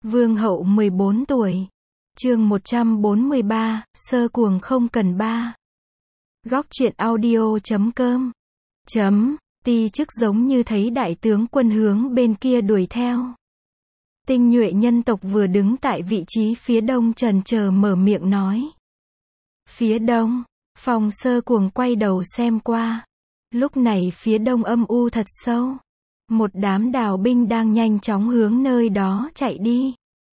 Vương hậu 14 tuổi. Chương 143, sơ cuồng không cần ba. Góc truyện audio.com. Ti chức giống như thấy đại tướng quân hướng bên kia đuổi theo. Tinh nhuệ nhân tộc vừa đứng tại vị trí phía đông chần chờ mở miệng nói. Phía đông, Phong sơ cuồng quay đầu xem qua. Lúc này phía đông âm u thật sâu. Một đám đào binh đang nhanh chóng hướng nơi đó chạy đi.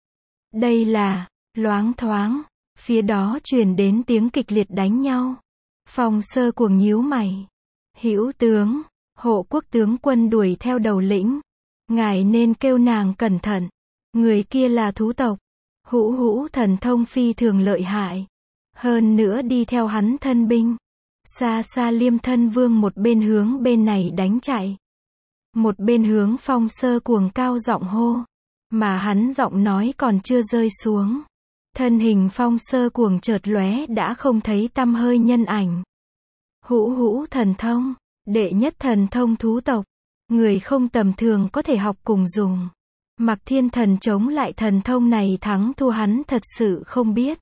Đây là, loáng thoáng, phía đó truyền đến tiếng kịch liệt đánh nhau. Phong sơ cuồng nhíu mày. Hữu tướng, hộ quốc tướng quân đuổi theo đầu lĩnh. Ngài nên kêu nàng cẩn thận. Người kia là thú tộc. Hữu hữu thần thông phi thường lợi hại. Hơn nữa đi theo hắn thân binh. Xa xa Liêm thân vương một bên hướng bên này đánh chạy. Một bên hướng Phong sơ cuồng cao giọng hô. Mà hắn giọng nói còn chưa rơi xuống. Thân hình Phong sơ cuồng chợt lóe đã không thấy tăm hơi nhân ảnh. Hữu hữu thần thông, đệ nhất thần thông thú tộc. Người không tầm thường có thể học cùng dùng. Mặc Thiên Thần chống lại thần thông này thắng thua hắn thật sự không biết.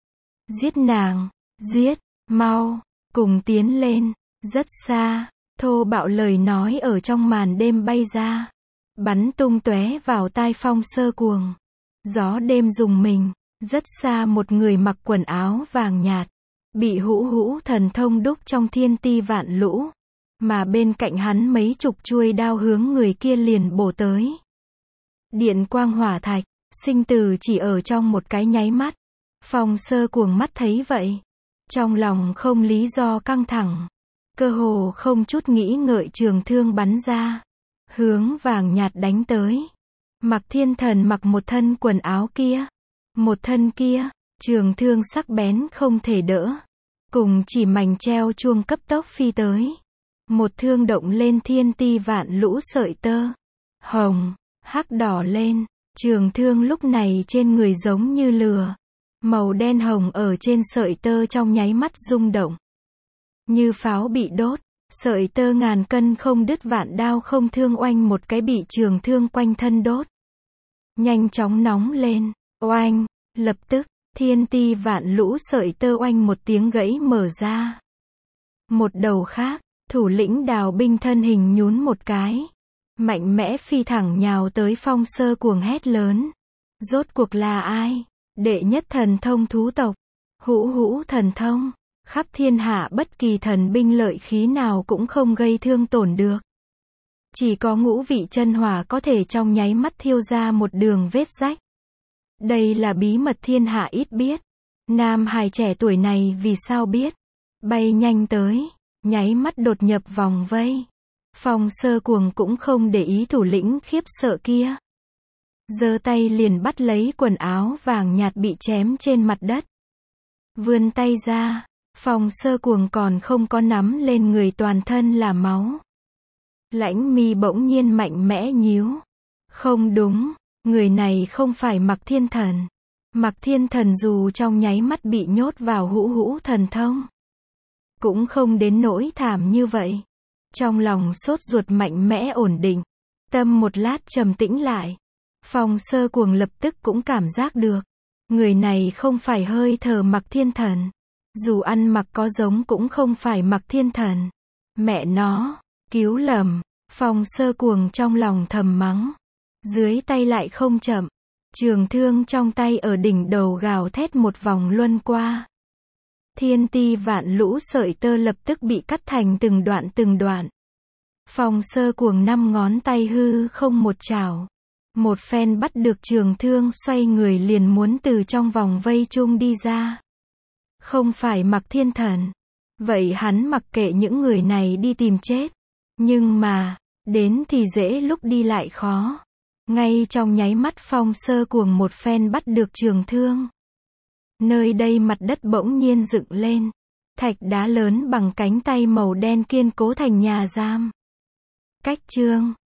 Giết nàng, giết, mau, cùng tiến lên, rất xa, thô bạo lời nói ở trong màn đêm bay ra. Bắn tung tóe vào tai Phong sơ cuồng. Gió đêm rùng mình, rất xa một người mặc quần áo vàng nhạt. Bị hữu hữu thần thông đúc trong thiên ti vạn lũ. Mà bên cạnh hắn mấy chục chuôi đao hướng người kia liền bổ tới. Điện quang hỏa thạch, sinh tử chỉ ở trong một cái nháy mắt. Phong sơ cuồng mắt thấy vậy. Trong lòng không lý do căng thẳng. Cơ hồ không chút nghĩ ngợi trường thương bắn ra. Hướng vàng nhạt đánh tới. Mặc Thiên Thần mặc một thân quần áo kia. Một thân kia, trường thương sắc bén không thể đỡ. Cùng chỉ mảnh treo chuông cấp tốc phi tới. Một thương động lên thiên ti vạn lũ sợi tơ. Hồng, hắc đỏ lên. Trường thương lúc này trên người giống như lửa. Màu đen hồng ở trên sợi tơ trong nháy mắt rung động. Như pháo bị đốt. Sợi tơ ngàn cân không đứt vạn đao không thương oanh một cái bị trường thương quanh thân đốt. Nhanh chóng nóng lên. Oanh, lập tức, thiên ti vạn lũ sợi tơ oanh một tiếng gãy mở ra. Một đầu khác, thủ lĩnh đào binh thân hình nhún một cái. Mạnh mẽ phi thẳng nhào tới Phong sơ cuồng hét lớn. Rốt cuộc là ai? Đệ nhất thần thông thú tộc. Hữu hữu thần thông. Khắp thiên hạ bất kỳ thần binh lợi khí nào cũng không gây thương tổn được. Chỉ có ngũ vị chân hỏa có thể trong nháy mắt thiêu ra một đường vết rách. Đây là bí mật thiên hạ ít biết. Nam hài trẻ tuổi này vì sao biết? Bay nhanh tới, nháy mắt đột nhập vòng vây. Phong sơ cuồng cũng không để ý thủ lĩnh khiếp sợ kia. Giơ tay liền bắt lấy quần áo vàng nhạt bị chém trên mặt đất. Vươn tay ra. Phong sơ cuồng còn không có nắm lên người toàn thân là máu. Lãnh mi bỗng nhiên mạnh mẽ nhíu. Không đúng, người này không phải Mặc Thiên Thần. Mặc Thiên Thần dù trong nháy mắt bị nhốt vào hữu hữu thần thông. Cũng không đến nỗi thảm như vậy. Trong lòng sốt ruột mạnh mẽ ổn định. Tâm một lát trầm tĩnh lại. Phong sơ cuồng lập tức cũng cảm giác được. Người này không phải hơi thở Mặc Thiên Thần. Dù ăn mặc có giống cũng không phải Mặc Thiên Thần. Mẹ nó, cứu lầm. Phong sơ cuồng trong lòng thầm mắng. Dưới tay lại không chậm. Trường thương trong tay ở đỉnh đầu gào thét một vòng luân qua. Thiên ti vạn lũ sợi tơ lập tức bị cắt thành từng đoạn từng đoạn. Phong sơ cuồng 5 ngón tay hư không một chảo. Một phen bắt được trường thương xoay người liền muốn từ trong vòng vây chung đi ra. Không phải Mặc Thiên Thần. Vậy hắn mặc kệ những người này đi tìm chết. Nhưng mà, đến thì dễ lúc đi lại khó. Ngay trong nháy mắt Phong sơ cuồng một phen bắt được trường thương. Nơi đây mặt đất bỗng nhiên dựng lên. Thạch đá lớn bằng cánh tay màu đen kiên cố thành nhà giam. Cách chương